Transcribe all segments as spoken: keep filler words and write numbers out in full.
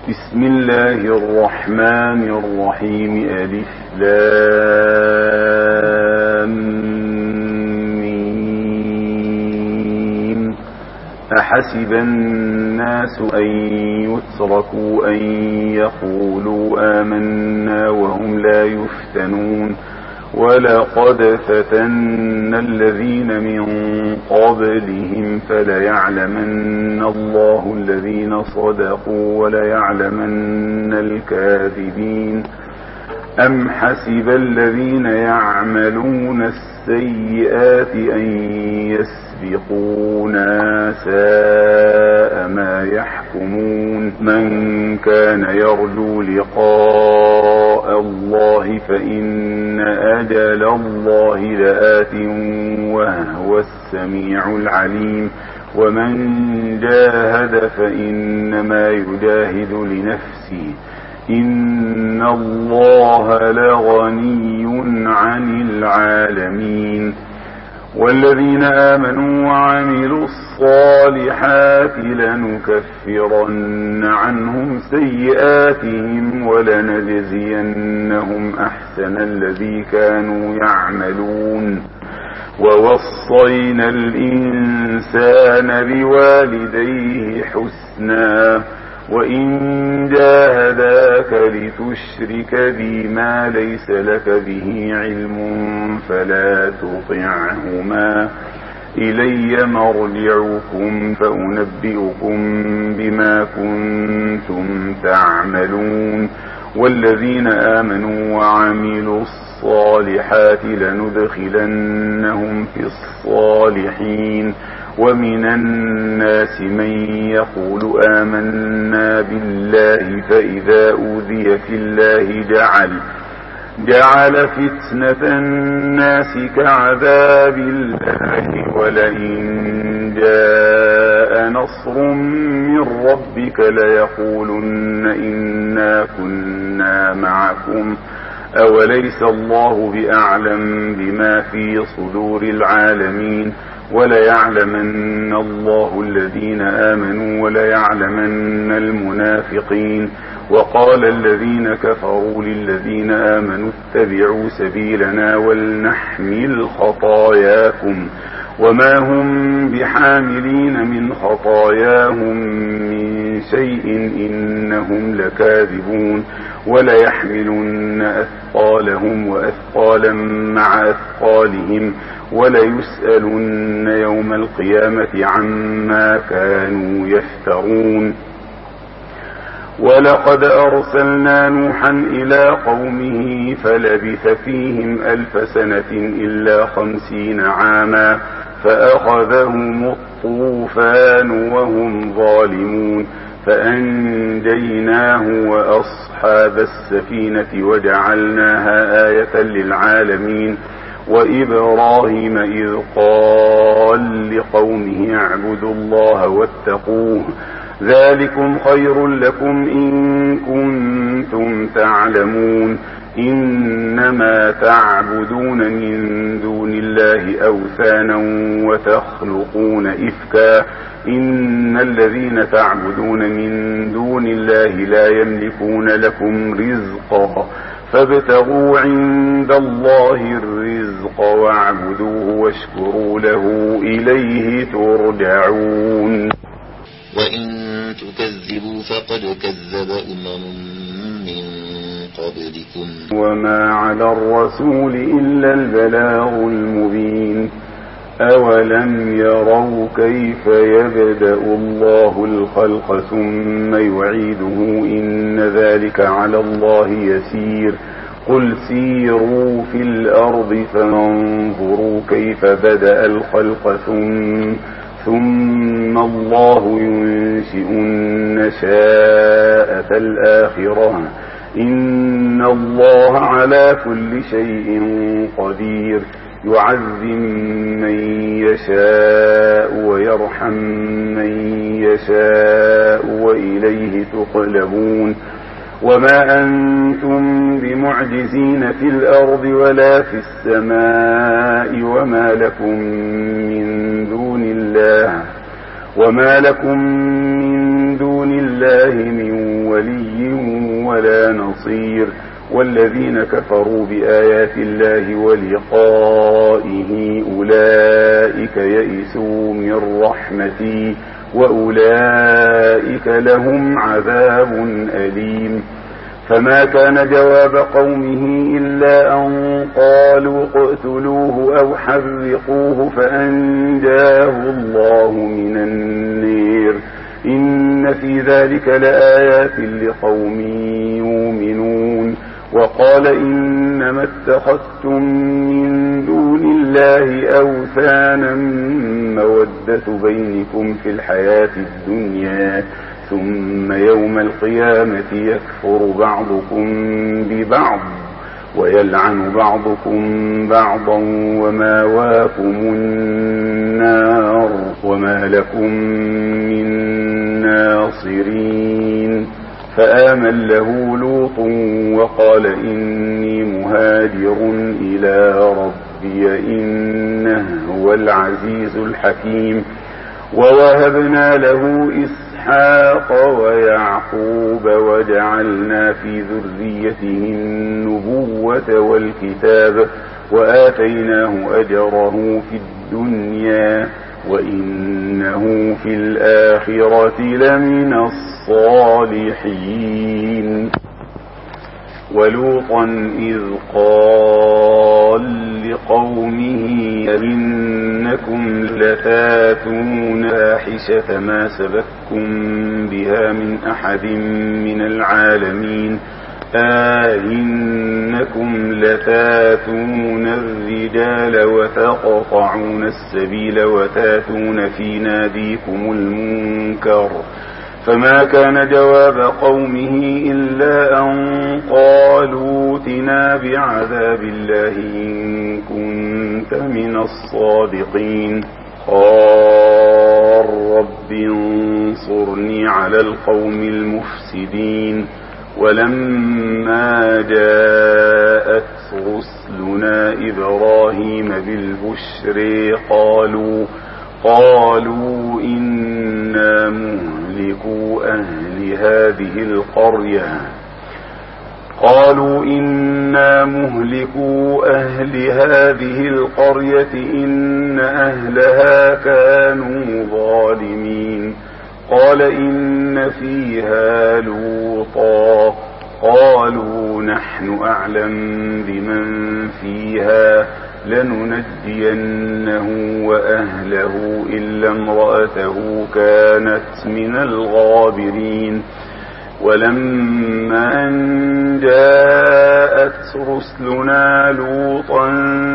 بسم الله الرحمن الرحيم. ألف لام ميم. أحسب الناس أن يتركوا أن يقولوا آمنا وهم لا يفتنون ولقد فتنا الذين من قبلهم فليعلمن الله الذين صدقوا وليعلمن الكاذبين. أم حسب الذين يعملون السيئات أن يسبقونا ساء ما يحكمون. من كان يرجو لقاء الله فإن أجل الله لآت وهو السميع العليم. ومن جاهد فإنما يجاهد لنفسه إن الله لغني عن العالمين. والذين آمنوا وعملوا الصالحات لنكفرن عنهم سيئاتهم ولنجزينهم أحسن الذي كانوا يعملون. ووصينا الإنسان بوالديه حسنا وإن جاهداك لتشرك بي ما ليس لك به علم فلا تطعهما إلي مرجعكم فأنبئكم بما كنتم تعملون. والذين آمنوا وعملوا الصالحات لندخلنهم في الصالحين. ومن الناس من يقول آمنا بالله فإذا أوذي في الله جعل جعل فتنة الناس كعذاب الله ولئن جاء نصر من ربك ليقولن إنا كنا معكم أوليس الله بأعلم بما في صدور العالمين. وليعلمن الله الذين آمنوا وليعلمن المنافقين. وقال الذين كفروا للذين آمنوا اتبعوا سبيلنا ولنحمل خطاياكم وما هم بحاملين من خطاياهم من شيء إنهم لكاذبون. وليحملن أثقالهم وأثقالا مع أثقالهم وليسألن يوم القيامة عما كانوا يفترون. ولقد أرسلنا نوحا إلى قومه فلبث فيهم ألف سنة إلا خمسين عاما فأخذهم الطوفان وهم ظالمون فأنجيناه وأصحاب السفينة وجعلناها آية للعالمين. وإبراهيم إذ قال لقومه اعبدوا الله واتقوه ذلكم خير لكم إن كنتم تعلمون. إنما تعبدون من دون الله أوثانا وتخلقون إفكا إن الذين تعبدون من دون الله لا يملكون لكم رزقا فابتغوا عند الله الرزق واعبدوه واشكروا له إليه ترجعون. وإن تكذبوا فقد كذب أمم من قبلكم وما على الرسول إلا البلاغ المبين. أولم يروا كيف يبدأ الله الخلق ثم يعيده إن ذلك على الله يسير. قل سيروا في الأرض فانظروا كيف بدأ الخلق ثم ثم الله ينشئ النشاءة الآخرة إن الله على كل شيء قدير. يعذب من يشاء ويرحم من يشاء وإليه تقلبون. وما أنتم بمعجزين في الأرض ولا في السماء وما لكم من دون الله وما لكم من دون الله من ولي ولا نصير والذين كفروا بآيات الله ولقائه أولئك يئسوا من رحمتي وأولئك لهم عذاب أليم. فما كان جواب قومه إلا أن قالوا اقتلوه أو حرقوه فأنجاه الله من النير إن في ذلك لآيات لقوم يؤمنون. وقال إنما اتخذتم من دون الله أوثانا مودة بينكم في الحياة الدنيا ثم يوم القيامة يكفر بعضكم ببعض ويلعن بعضكم بعضا وماواكم النار وما لكم من ناصرين. فآمن له لوط وقال إني مهاجر إلى ربي إنه هو العزيز الحكيم. ووهبنا له إسحاق ويعقوب وجعلنا في ذريته النبوة والكتاب وآتيناه أجره في الدنيا وإنه في الآخرة لمن الصالحين. ولوطا إذ قال لقومه إنكم لتاتون فاحشة ما سبقكم بها من أحد من العالمين أئنكم لتاتون الرجال وتقطعون السبيل وتاتون في ناديكم المنكر. فما كان جواب قومه إلا أن قالوا ائتنا بعذاب الله إن كنت من الصادقين. قال رب انصرني على القوم المفسدين. ولما جاءت رسلنا إبراهيم بالبشر قالوا قالوا إنا مهلكو أهل هذه القرية قالوا إنا مهلكو أهل هذه القرية إن أهلها كانوا ظالمين. قال إن فيها لوطا قالوا نحن أعلم بمن فيها لننجينه وأهله إلا امرأته كانت من الغابرين. ولما أن جاءت رسلنا لوطا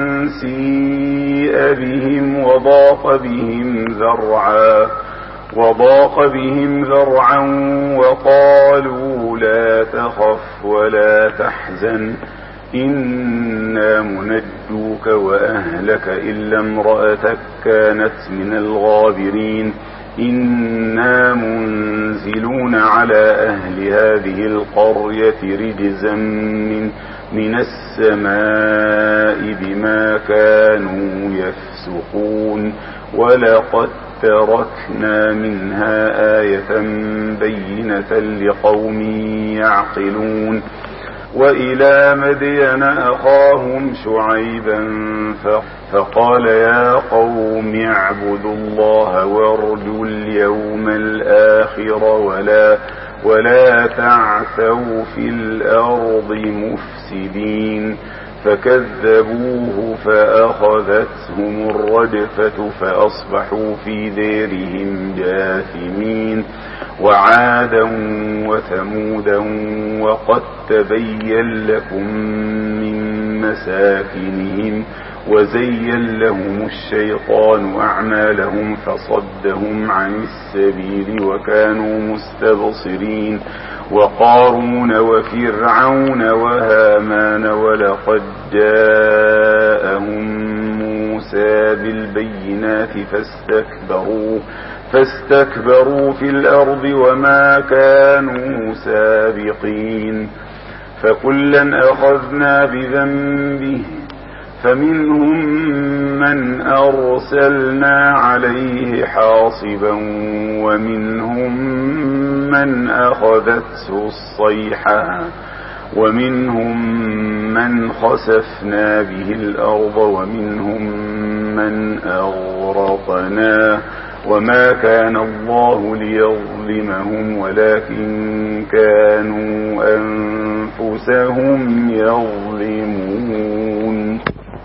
سيء بهم وضاق بهم ذرعا وضاق بهم ذرعا وقالوا لا تخف ولا تحزن إنا منجوك وأهلك إلا امرأتك كانت من الغابرين. إنا منزلون على أهل هذه القرية رجزا من, من السماء بما كانوا يفسقون. ولقد تركنا منها آية بينة لقوم يعقلون. وإلى مدين أخاهم شعيبا فقال يا قوم اعبدوا الله وارجوا اليوم الآخر ولا, ولا تعثوا في الأرض مفسدين. فكذبوه فأخذتهم الرجفة فأصبحوا في ديرهم جاثمين. وعادا وثمودا وقد تبين لكم من مساكنهم وزين لهم الشيطان أعمالهم فصدهم عن السبيل وكانوا مستبصرين. وقارون وفرعون وهامان ولقد جاءهم موسى بالبينات فاستكبروا فاستكبروا في الأرض وما كانوا سابقين. فكلا أخذنا بذنبه فمنهم من أرسلنا عليه حاصبا ومنهم من أخذته الصيحة ومنهم من خسفنا به الأرض ومنهم من أغرقنا وما كان الله ليظلمهم ولكن كانوا أنفسهم يظلمون.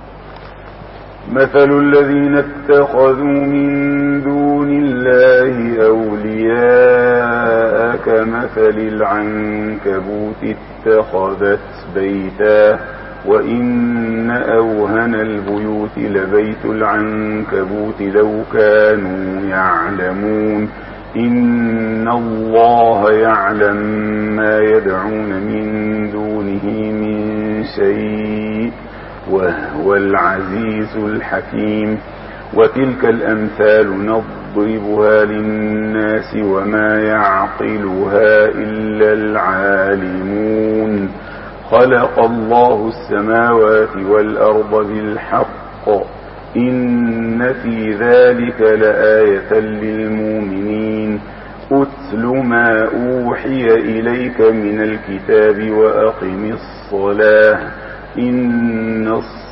مثل الذين اتخذوا من دون الله أولياء كمثل العنكبوت اتخذت بيتا وإن أوهن البيوت لبيت العنكبوت لو كانوا يعلمون. إن الله يعلم ما يدعون من دونه من شيء وهو العزيز الحكيم. وتلك الأمثال نضربها للناس وما يعقلها إلا العالمون. خلق الله السماوات والأرض بالحق إن في ذلك لآية للمؤمنين. أتل ما أوحي إليك من الكتاب وأقم الصلاة إن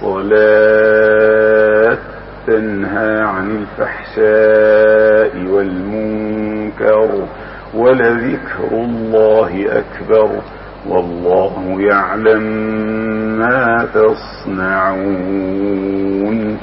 الصلاة تنهى عن الفحشاء والمنكر ولذكر الله أكبر والله يعلم ما تصنعون.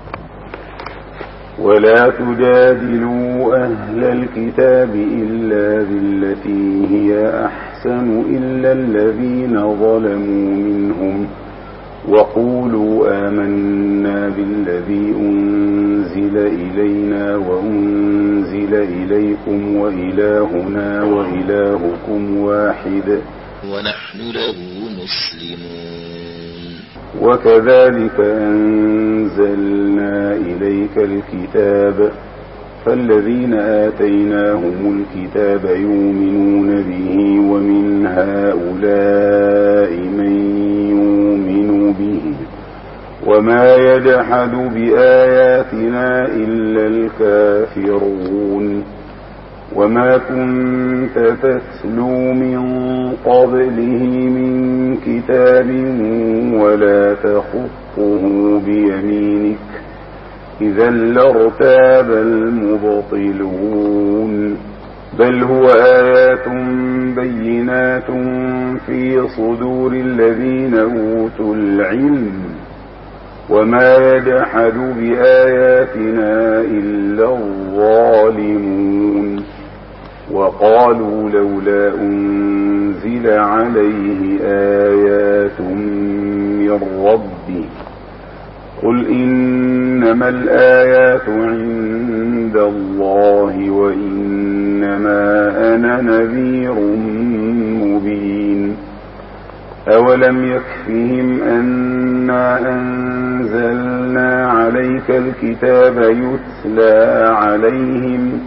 ولا تجادلوا أهل الكتاب إلا بالتي هي أحسن إلا الذين ظلموا منهم وقولوا آمنا بالذي أنزل إلينا وأنزل إليكم وإلهنا وإلهكم واحد ونحن له مسلمون. وكذلك أنزلنا إليك الكتاب فالذين آتيناهم الكتاب يؤمنون به ومن هؤلاء من يؤمن به وما يجحد بآياتنا إلا الكافرون. وما كنت تتلو من قبله من كتاب ولا تخطه بيمينك إذا لارتاب المبطلون. بل هو آيات بينات في صدور الذين أوتوا العلم وما يجحد بآياتنا إلا الظالمون. وقالوا لولا أنزل عليه آيات من ربه قل إنما الآيات عند الله وإنما أنا نذير مبين. أولم يكفهم أنا أنزلنا عليك الكتاب يتلى عليهم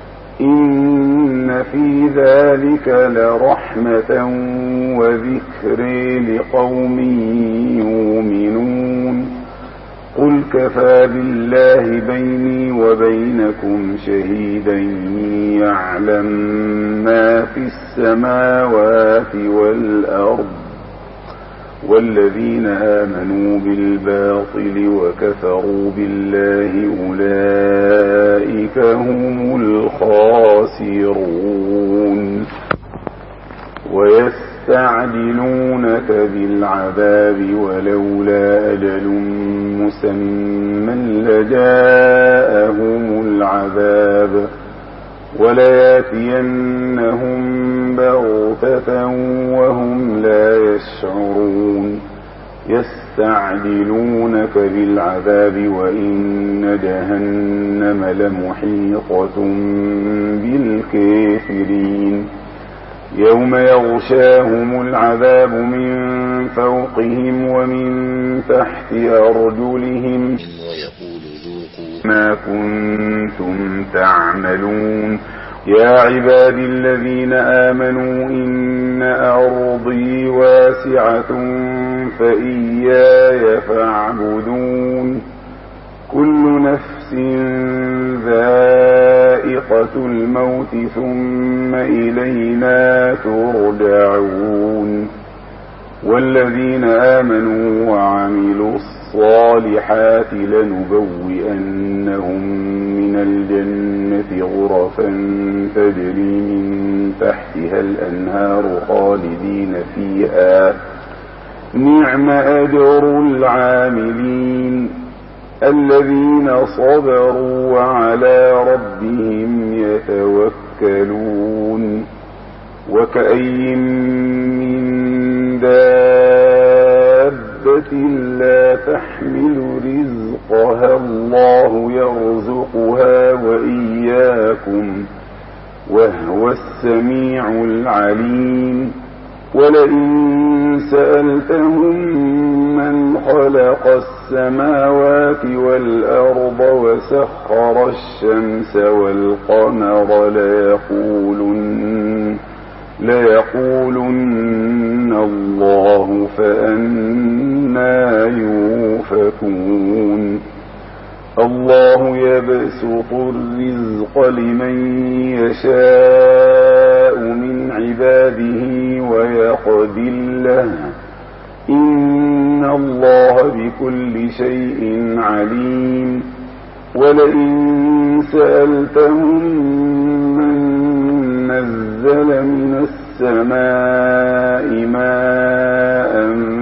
إن في ذلك لرحمة وذكر لقوم يؤمنون. قل كفى بالله بيني وبينكم شهيدا يعلم ما في السماوات والأرض والذين آمنوا بالباطل وكفروا بالله أولئك هم الخاسرون. ويستعجلونك بالعذاب ولولا أجل مسمى لجاءهم العذاب ولياتينهم بغتة وهم لا يشعرون. يستعجلونك بالعذاب وإن جهنم لمحيطة بالكافرين. يوم يغشاهم العذاب من فوقهم ومن تحت أرجلهم ما كنتم تعملون يا عباد الذين آمنوا إن أرضي واسعة فإياي فاعبدون كل نفس ذائقة الموت ثم إلينا ترجعون والذين آمنوا وعملوا الصالحات لنبوئنهم من الجنة غرفا تجري من تحتها الأنهار خالدين فيها نعم أجر العاملين الذين صبروا وعلى ربهم يتوكلون وكأي من دابة لا تحمل رزقها الله يرزقها وإياكم وهو السميع العليم ولئن سألتهم من خلق السماوات والأرض وسخر الشمس والقمر ليقولن ليقولن الله فأنى يؤفكون الله يبسط الرزق لمن يشاء من عباده ويقدر له إن الله بكل شيء عليم ولئن سألتهم من نزل من السماء ماء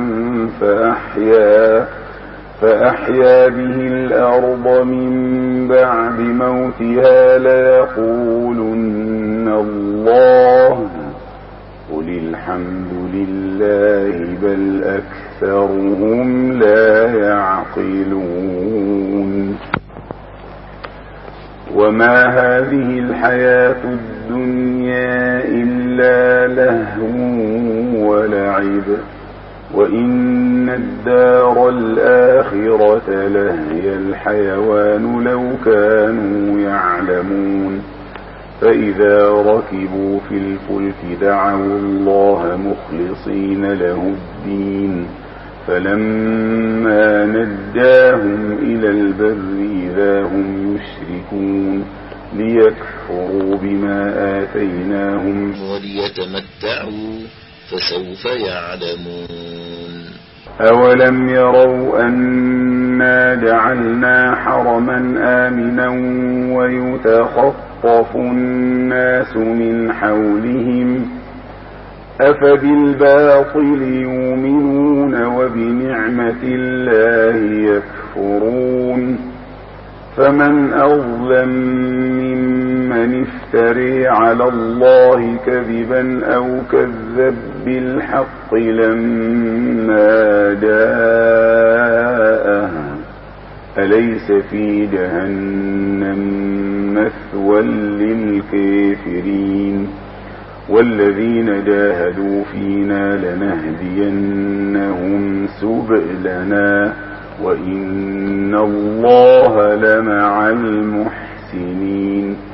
فأحيا فأحيا به الأرض من بعد موتها ليقولن الله قل الحمد لله بل أكثرهم لا يعقلون وما هذه الحياة الدنيا إلا لهو ولعب وإن الدار الآخرة لهي الحيوان لو كانوا يعلمون فإذا ركبوا في الفلك دعوا الله مخلصين له الدين فلما نجاهم إلى البر إذا هم يشركون ليكفروا بما آتيناهم وليتمتعوا فسوف يعلمون أولم يروا أنا جعلنا حرما آمنا ويتخطف الناس من حولهم أفبالباطل يؤمنون وبنعمة الله يكفرون فمن أظلم ممن افتري على الله كذبا أو كذب بالحق لما جاءه أليس في جهنم مثوى للكافرين والذين جاهدوا فينا لنهدينهم سبلنا وإن الله لمع المحسنين